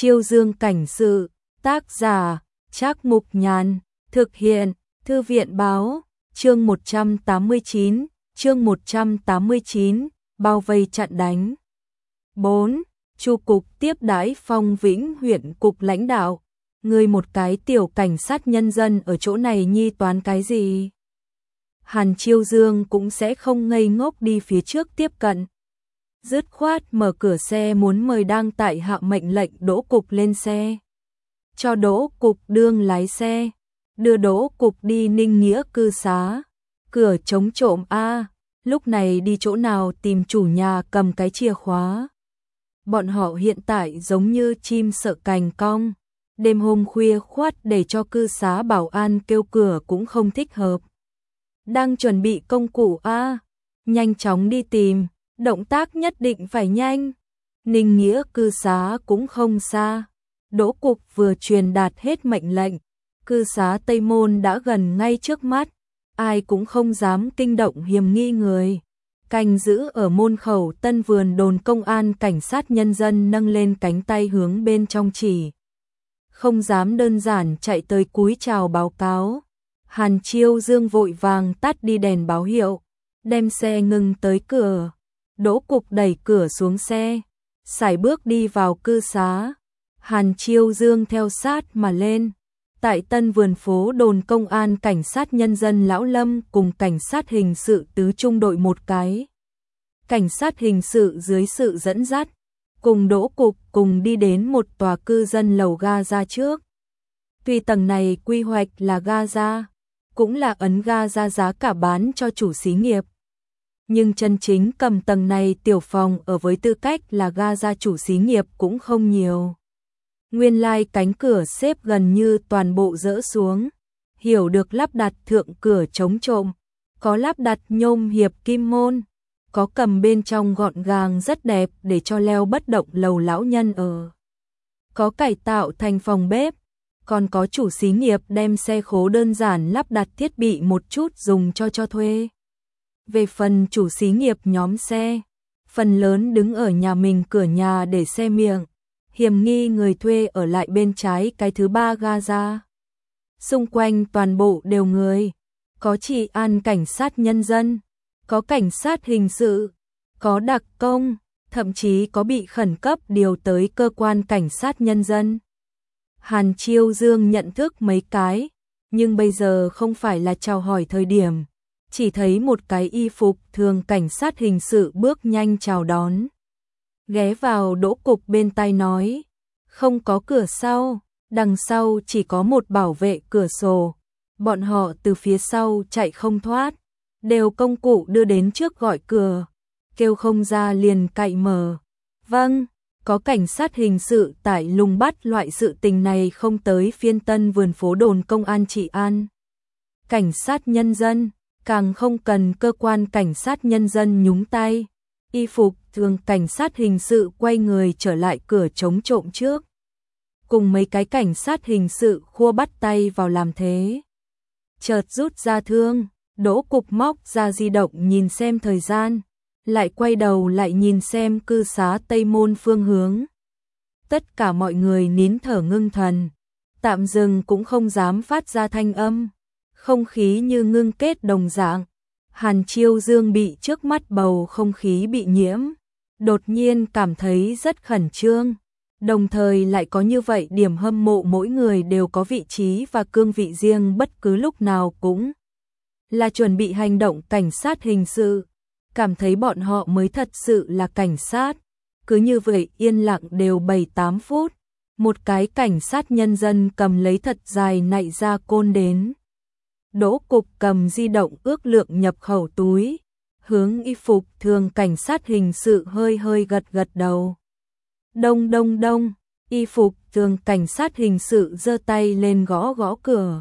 Chiêu Dương cảnh sự, tác giả, Trác Mục Nhàn, thực hiện, Thư viện báo, chương 189, bao vây chặn đánh. 4. Chu cục tiếp đãi Phong Vĩnh huyện cục lãnh đạo, người một cái tiểu cảnh sát nhân dân ở chỗ này nhi toán cái gì? Hàn Chiêu Dương cũng sẽ không ngây ngốc đi phía trước tiếp cận. Dứt khoát mở cửa xe muốn mời đang tại hạ mệnh lệnh Đỗ Cục lên xe. Cho Đỗ Cục đương lái xe, đưa Đỗ Cục đi Ninh Nghĩa cư xá. Cửa chống trộm a, lúc này đi chỗ nào tìm chủ nhà cầm cái chìa khóa. Bọn họ hiện tại giống như chim sợ cành cong, đêm hôm khuya khoắt để cho cư xá bảo an kêu cửa cũng không thích hợp. Đang chuẩn bị công cụ a, nhanh chóng đi tìm, động tác nhất định phải nhanh. Ninh Nghĩa cư xá cũng không xa. Đỗ Cục vừa truyền đạt hết mệnh lệnh, cư xá Tây Môn đã gần ngay trước mắt, ai cũng không dám kinh động hiểm nghi người. Canh giữ ở môn khẩu Tân Vườn đồn công an cảnh sát nhân dân nâng lên cánh tay hướng bên trong chỉ. Không dám đơn giản chạy tới cúi chào báo cáo. Hàn Chiêu Dương vội vàng tắt đi đèn báo hiệu, đem xe ngừng tới cửa. Đỗ Cục đẩy cửa xuống xe, sải bước đi vào cư xá. Hàn Chiêu Dương theo sát mà lên. Tại Tân Vườn phố đồn công an cảnh sát nhân dân Lão Lâm cùng cảnh sát hình sự tứ trung đội một cái. Cảnh sát hình sự dưới sự dẫn dắt, cùng Đỗ Cục cùng đi đến một tòa cư dân lầu Gaza trước. Tuy tầng này quy hoạch là Gaza, cũng là ấn Gaza giá cả bán cho chủ xí nghiệp. Nhưng chân chính cầm tầng này tiểu phòng ở với tư cách là Gaza chủ xí nghiệp cũng không nhiều. Nguyên lai cánh cửa xếp gần như toàn bộ dỡ xuống, hiểu được lắp đặt thượng cửa chống trộm, có lắp đặt nhôm hiệp kim môn, có cầm bên trong gọn gàng rất đẹp để cho leo bất động lầu lão nhân ở. Có cải tạo thành phòng bếp, còn có chủ xí nghiệp đem xe khố đơn giản lắp đặt thiết bị một chút dùng cho thuê. Về phần chủ xí nghiệp nhóm xe, phần lớn đứng ở nhà mình cửa nhà để xe miệng. Hiểm nghi người thuê ở lại bên trái cái thứ ba Gaza. Xung quanh toàn bộ đều người, có trị an cảnh sát nhân dân, có cảnh sát hình sự, có đặc công, thậm chí có bị khẩn cấp điều tới cơ quan cảnh sát nhân dân. Hàn Chiêu Dương nhận thức mấy cái, nhưng bây giờ không phải là chào hỏi thời điểm, chỉ thấy một cái y phục thường cảnh sát hình sự bước nhanh chào đón. Ghé vào Đỗ Cục bên tai nói, không có cửa sau, đằng sau chỉ có một bảo vệ cửa sổ. Bọn họ từ phía sau chạy không thoát, đều công cụ đưa đến trước gọi cửa, kêu không ra liền cậy mở. Vâng, có cảnh sát hình sự tại lùng bắt loại sự tình này không tới phiên Tân Vườn phố đồn công an trị an. Cảnh sát nhân dân, càng không cần cơ quan cảnh sát nhân dân nhúng tay. Y phục thường cảnh sát hình sự quay người trở lại cửa chống trộm trước. Cùng mấy cái cảnh sát hình sự khua bắt tay vào làm thế. Chợt rút ra thương, Đỗ Cục móc ra di động nhìn xem thời gian, lại quay đầu lại nhìn xem cư xá Tây Môn phương hướng. Tất cả mọi người nín thở ngưng thần, tạm dừng cũng không dám phát ra thanh âm, không khí như ngưng kết đồng dạng. Hàn Chiêu Dương bị trước mắt bầu không khí bị nhiễm, đột nhiên cảm thấy rất khẩn trương, đồng thời lại có như vậy điểm hâm mộ mỗi người đều có vị trí và cương vị riêng bất cứ lúc nào cũng là chuẩn bị hành động cảnh sát hình sự, cảm thấy bọn họ mới thật sự là cảnh sát. Cứ như vậy yên lặng đều 7-8 phút, một cái cảnh sát nhân dân cầm lấy thật dài nạy ra côn đến. Đỗ Cục cầm di động ước lượng nhập khẩu túi, hướng y phục thường cảnh sát hình sự hơi hơi gật đầu. Đông đông đông, y phục thường cảnh sát hình sự giơ tay lên gõ gõ cửa.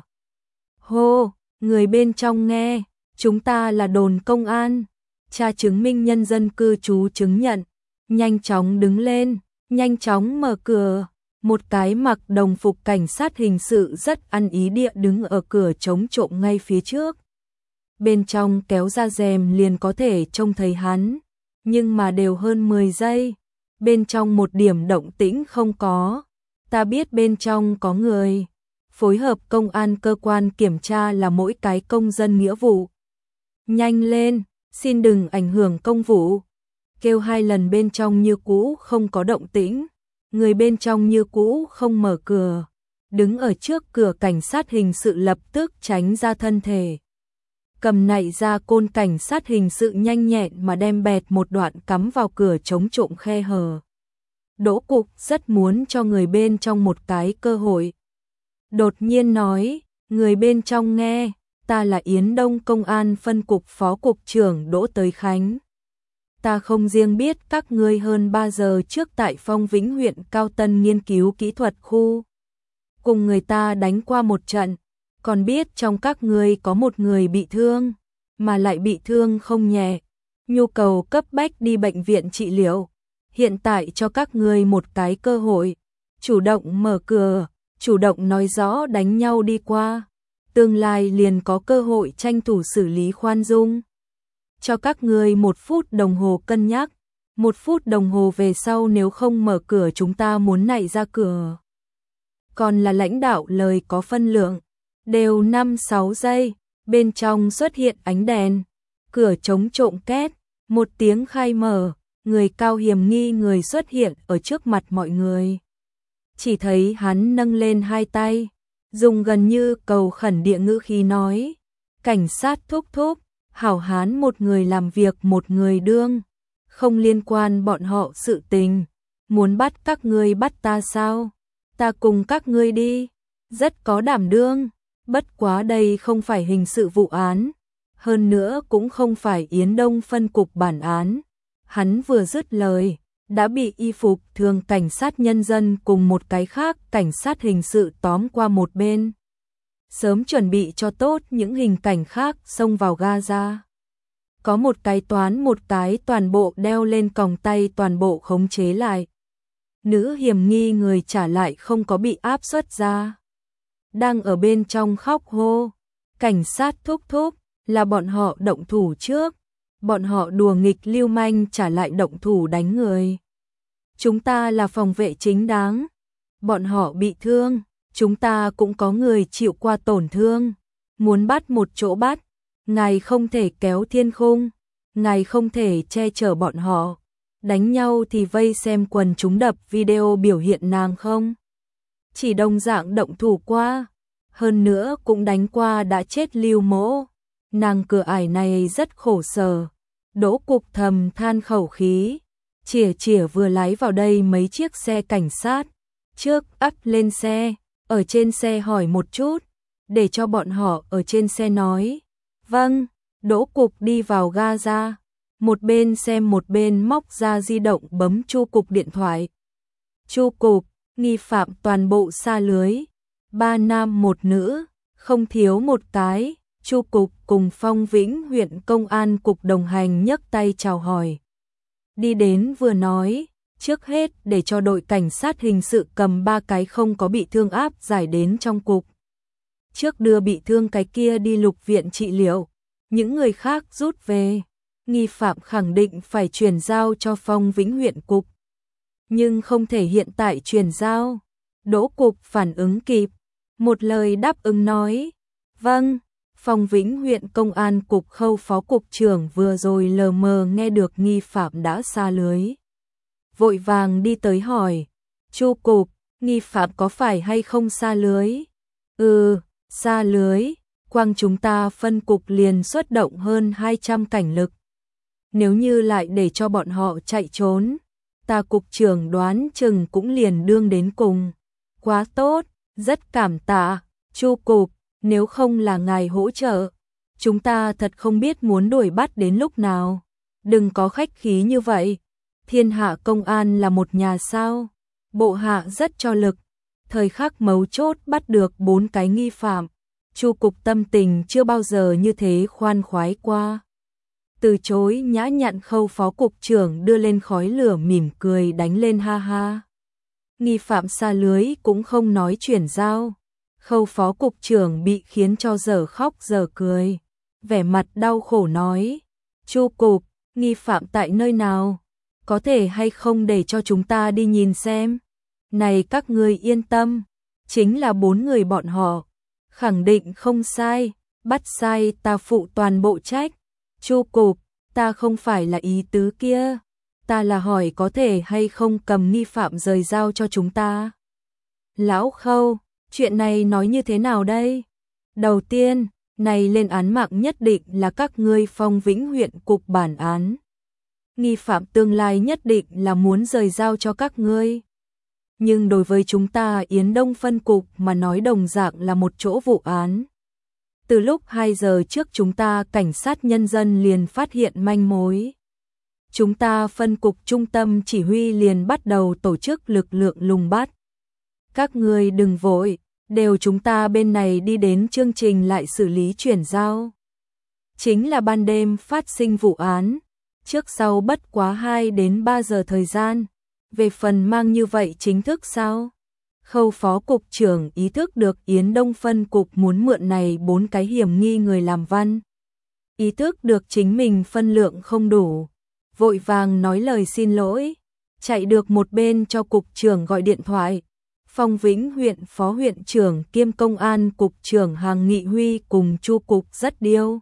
Hô, người bên trong nghe, chúng ta là đồn công an, tra chứng minh nhân dân cư trú chứng nhận, nhanh chóng đứng lên, nhanh chóng mở cửa. Một cái mặc đồng phục cảnh sát hình sự rất ăn ý địa đứng ở cửa chống trộm ngay phía trước. Bên trong kéo ra rèm liền có thể trông thấy hắn, nhưng mà đều hơn 10 giây. Bên trong một điểm động tĩnh không có, Ta biết bên trong có người. Phối hợp công an cơ quan kiểm tra là mỗi cái công dân nghĩa vụ. Nhanh lên, xin đừng ảnh hưởng công vụ. Kêu 2 lần bên trong như cũ không có động tĩnh. Người bên trong như cũ không mở cửa. Đứng ở trước cửa cảnh sát hình sự lập tức tránh ra thân thể. Cầm nạy ra côn cảnh sát hình sự nhanh nhẹn mà đem bẹt một đoạn cắm vào cửa chống trộm khe hở. Đỗ Cục rất muốn cho người bên trong một cái cơ hội. Đột nhiên nói, người bên trong nghe, ta là Yến Đông Công an phân cục phó cục trưởng Đỗ Tới Khánh. Ta không riêng biết các ngươi hơn 3 giờ trước tại Phong Vĩnh huyện Cao Tân nghiên cứu kỹ thuật khu. Cùng người ta đánh qua một trận, còn biết trong các ngươi có một người bị thương, mà lại bị thương không nhẹ, nhu cầu cấp bách đi bệnh viện trị liệu. Hiện tại cho các ngươi một cái cơ hội, chủ động mở cửa, chủ động nói rõ đánh nhau đi qua, tương lai liền có cơ hội tranh thủ xử lý khoan dung. Cho các ngươi 1 phút đồng hồ cân nhắc, 1 phút đồng hồ về sau nếu không mở cửa chúng ta muốn nạy ra cửa. Còn là lãnh đạo lời có phân lượng, đều 5-6 giây, bên trong xuất hiện ánh đèn, cửa chống trộm két, một tiếng khai mở, người cao hiểm nghi người xuất hiện ở trước mặt mọi người. Chỉ thấy hắn nâng lên 2 tay, dùng gần như cầu khẩn địa ngữ khí nói, cảnh sát thúc thúc, hảo hán một người làm việc một người đương, không liên quan bọn họ sự tình, muốn bắt các ngươi bắt ta sao? Ta cùng các ngươi đi, rất có đảm đương, bất quá đây không phải hình sự vụ án, hơn nữa cũng không phải Yến Đông phân cục bản án. Hắn vừa dứt lời, đã bị y phục thường cảnh sát nhân dân cùng một cái khác cảnh sát hình sự tóm qua một bên. Sớm chuẩn bị cho tốt những hình cảnh khác xông vào Gaza. Có một cái toán một cái toàn bộ đeo lên còng tay toàn bộ khống chế lại. Nữ hiểm nghi người trả lại không có bị áp suất ra. Đang ở bên trong khóc hô. Cảnh sát thúc thúc, là bọn họ động thủ trước. Bọn họ đùa nghịch lưu manh trả lại động thủ đánh người. Chúng ta là phòng vệ chính đáng. Bọn họ bị thương, chúng ta cũng có người chịu qua tổn thương. Muốn bắt một chỗ bắt, ngài không thể kéo thiên khung, ngài không thể che chở bọn họ. Đánh nhau thì vây xem quần chúng đập video biểu hiện nàng không. Chỉ đồng dạng động thủ qua, hơn nữa cũng đánh qua đã chết Lưu Mỗ. Nàng cửa ải này rất khổ sở. Đỗ Cục thầm than khẩu khí, chỉa vừa lái vào đây mấy chiếc xe cảnh sát, trước ắp lên xe, ở trên xe hỏi một chút, để cho bọn họ ở trên xe nói. Vâng, Đỗ Cục đi vào Gaza, một bên xem một bên móc ra di động bấm Chu Cục điện thoại. Chu Cục, nghi phạm toàn bộ sa lưới, 3 nam 1 nữ, không thiếu một cái. Chu Cục cùng Phong Vĩnh huyện công an cục đồng hành nhấc tay chào hỏi. Đi đến vừa nói, trước hết để cho đội cảnh sát hình sự cầm 3 cái không có bị thương áp giải đến trong cục. Trước đưa bị thương cái kia đi lục viện trị liệu, những người khác rút về. Nghi phạm khẳng định phải chuyển giao cho Phong Vĩnh huyện cục. Nhưng không thể hiện tại chuyển giao. Đỗ Cục phản ứng kịp, một lời đáp ứng nói. Vâng. Phong Vĩnh huyện công an cục Khâu phó cục trưởng vừa rồi lờ mờ nghe được nghi phạm đã sa lưới. Vội vàng đi tới hỏi, Chu Cục, nghi phạm có phải hay không sa lưới? Sa lưới, quang chúng ta phân cục liền xuất động hơn 200 cảnh lực. Nếu như lại để cho bọn họ chạy trốn, ta cục trưởng đoán chừng cũng liền đương đến cùng. Quá tốt, rất cảm tạ, Chu Cục. Nếu không là ngài hỗ trợ, chúng ta thật không biết muốn đuổi bắt đến lúc nào. Đừng có khách khí như vậy. Thiên hạ công an là một nhà sao. Bộ hạ rất cho lực. Thời khắc mấu chốt bắt được 4 cái nghi phạm. Chu Cục tâm tình chưa bao giờ như thế khoan khoái qua. Từ chối nhã nhặn Khâu phó cục trưởng đưa lên khói lửa mỉm cười đánh lên ha ha. Nghi phạm sa lưới cũng không nói chuyển giao. Khâu phó cục trưởng bị khiến cho dở khóc dở cười, vẻ mặt đau khổ nói, Chu Cục, nghi phạm tại nơi nào, có thể hay không để cho chúng ta đi nhìn xem. Này các ngươi yên tâm, chính là 4 người bọn họ, khẳng định không sai, bắt sai ta phụ toàn bộ trách. Chu cục, ta không phải là ý tứ kia, ta là hỏi có thể hay không cầm nghi phạm rời giao cho chúng ta. Lão Khâu, chuyện này nói như thế nào đây? Đầu tiên, này lên án mạng nhất định là các ngươi Phong Vĩnh huyện cục bản án. Nghi phạm tương lai nhất định là muốn rời giao cho các ngươi. Nhưng đối với chúng ta Yến Đông phân cục mà nói đồng dạng là một chỗ vụ án. Từ lúc 2 giờ trước chúng ta cảnh sát nhân dân liền phát hiện manh mối. Chúng ta phân cục trung tâm chỉ huy liền bắt đầu tổ chức lực lượng lùng bắt. Các ngươi đừng vội, đều chúng ta bên này đi đến chương trình lại xử lý chuyển giao. Chính là ban đêm phát sinh vụ án, trước sau bất quá 2 đến 3 giờ thời gian. Về phần mang như vậy chính thức sao? Khâu phó cục trưởng ý thức được Yến Đông phân cục muốn mượn này 4 cái hiểm nghi người làm văn. Ý thức được chính mình phân lượng không đủ, vội vàng nói lời xin lỗi, chạy được một bên cho cục trưởng gọi điện thoại. Phong Vĩnh huyện phó huyện trưởng kiêm công an cục trưởng Hàng Nghị Huy cùng Chu cục rất điêu.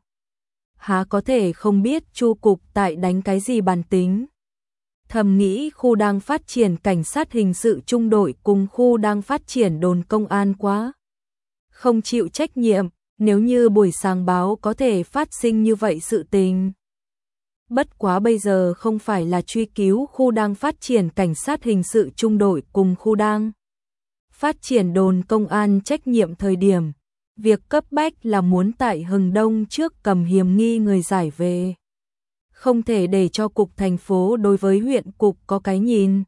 Há có thể không biết Chu cục tại đánh cái gì bàn tính. Thầm nghĩ khu đang phát triển cảnh sát hình sự trung đội cùng khu đang phát triển đồn công an quá không chịu trách nhiệm, nếu như buổi sáng báo có thể phát sinh như vậy sự tình. Bất quá bây giờ không phải là truy cứu khu đang phát triển cảnh sát hình sự trung đội cùng khu đang phát triển đồn công an trách nhiệm thời điểm, việc cấp bách là muốn tại Hừng Đông trước cầm hiểm nghi người giải về. Không thể để cho cục thành phố đối với huyện cục có cái nhìn.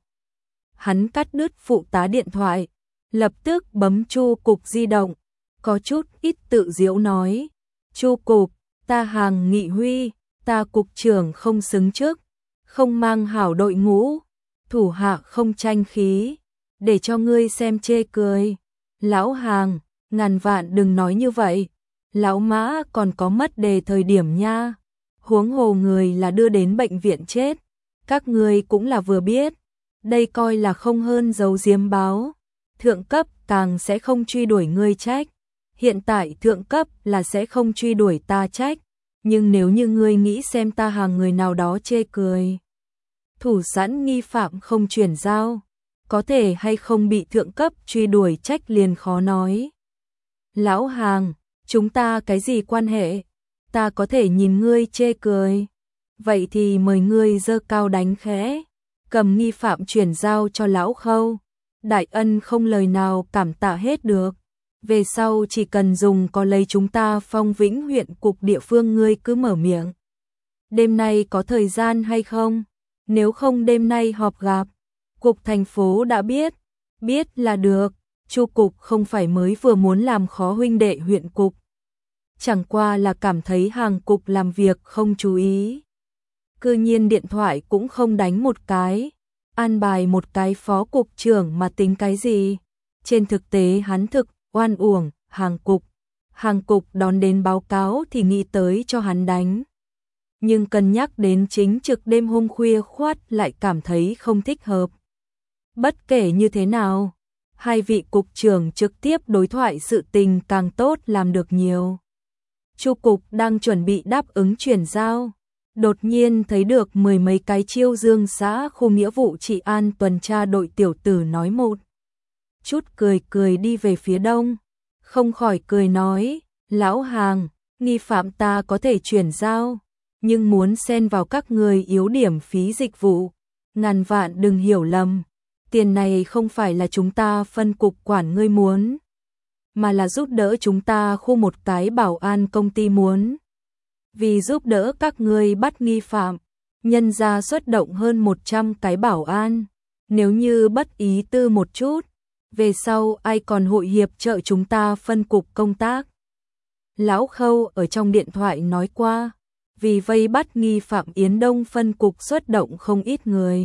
Hắn cắt đứt phụ tá điện thoại, lập tức bấm Chu cục di động, có chút ít tự giễu nói. Chu cục, ta Hàng Nghị Huy, ta cục trưởng không xứng chức, không mang hảo đội ngũ, thủ hạ không tranh khí, để cho ngươi xem chê cười. Lão Hàng, ngàn vạn đừng nói như vậy, lão Mã còn có mất đề thời điểm nha. Huống hồ người là đưa đến bệnh viện chết, các ngươi cũng là vừa biết, đây coi là không hơn giấu giếm báo. Thượng cấp càng sẽ không truy đuổi ngươi trách, hiện tại thượng cấp là sẽ không truy đuổi ta trách, nhưng nếu như ngươi nghĩ xem ta Hàng người nào đó chê cười, thủ sẵn nghi phạm không chuyển giao, có thể hay không bị thượng cấp truy đuổi trách liền khó nói. Lão Hàng, chúng ta cái gì quan hệ? Ta có thể nhìn ngươi chê cười. Vậy thì mời ngươi giơ cao đánh khẽ, cầm nghi phạm chuyển giao cho lão Khâu. Đại ân không lời nào cảm tạ hết được. Về sau chỉ cần dùng có lấy chúng ta Phong Vĩnh huyện cục địa phương ngươi cứ mở miệng. Đêm nay có thời gian hay không? Nếu không đêm nay họp gặp. Cục thành phố đã biết. Biết là được. Chu cục không phải mới vừa muốn làm khó huynh đệ huyện cục. Chẳng qua là cảm thấy Hàng cục làm việc không chú ý. Cư nhiên điện thoại cũng không đánh một cái. An bài một cái phó cục trưởng mà tính cái gì. Trên thực tế hắn thực oan uổng Hàng cục. Hàng cục đón đến báo cáo thì nghĩ tới cho hắn đánh. Nhưng cân nhắc đến chính trực đêm hôm khuya khoát lại cảm thấy không thích hợp. Bất kể như thế nào, hai vị cục trưởng trực tiếp đối thoại sự tình càng tốt làm được nhiều. Chu cục đang chuẩn bị đáp ứng chuyển giao, đột nhiên thấy được 10 mấy cái Chiêu Dương xã khu nghĩa vụ trị an tuần tra đội tiểu tử nói một chút cười đi về phía đông, không khỏi cười nói, lão Hàng, nghi phạm ta có thể chuyển giao, nhưng muốn xen vào các người yếu điểm phí dịch vụ, ngàn vạn đừng hiểu lầm, tiền này không phải là chúng ta phân cục quản ngươi muốn, mà là giúp đỡ chúng ta khu một cái bảo an công ty muốn. Vì giúp đỡ các ngươi bắt nghi phạm, nhân ra xuất động hơn 100 cái bảo an, nếu như bất ý tư một chút, về sau ai còn hội hiệp trợ chúng ta phân cục công tác. Lão Khâu ở trong điện thoại nói qua, vì vây bắt nghi phạm Yến Đông phân cục xuất động không ít người.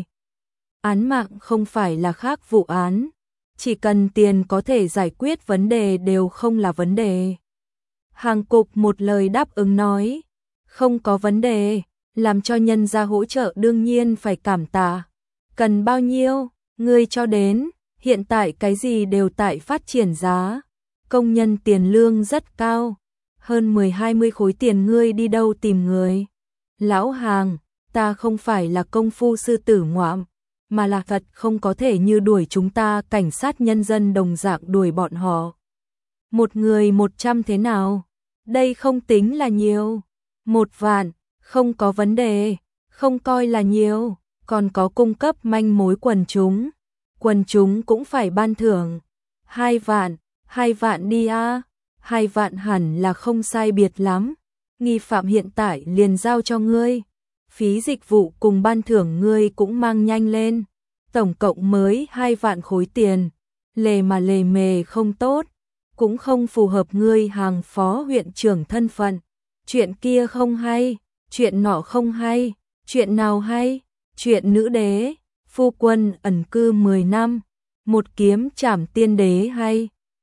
Án mạng không phải là khác vụ án, chỉ cần tiền có thể giải quyết vấn đề đều không là vấn đề. Hàng cục một lời đáp ứng nói, không có vấn đề, làm cho nhân gia hỗ trợ đương nhiên phải cảm tạ. Cần bao nhiêu, ngươi cho đến, Hiện tại cái gì đều tại phát triển giá, công nhân tiền lương rất cao, hơn 10-20 khối tiền ngươi đi đâu tìm người. Lão hàng, ta không phải là công phu sư tử ngoạm, mà là thật không có thể như đuổi chúng ta cảnh sát nhân dân đồng dạng đuổi bọn họ. Một người 100 thế nào? Đây không tính là nhiều. 1 vạn, không có vấn đề, không coi là nhiều, còn có cung cấp manh mối quần chúng cũng phải ban thưởng. 2 vạn đi a, 2 vạn hẳn là không sai biệt lắm. Nghi phạm hiện tại liền giao cho ngươi. Phí dịch vụ cùng ban thưởng ngươi cũng mang nhanh lên. Tổng cộng mới 2 vạn khối tiền. Lề mà lề mề không tốt, cũng không phù hợp ngươi hàng phó huyện trưởng thân phận. Chuyện kia không hay, chuyện nọ không hay, chuyện nào hay? Chuyện nữ đế, phu quân ẩn cư 10 năm, một kiếm trảm tiên đế hay?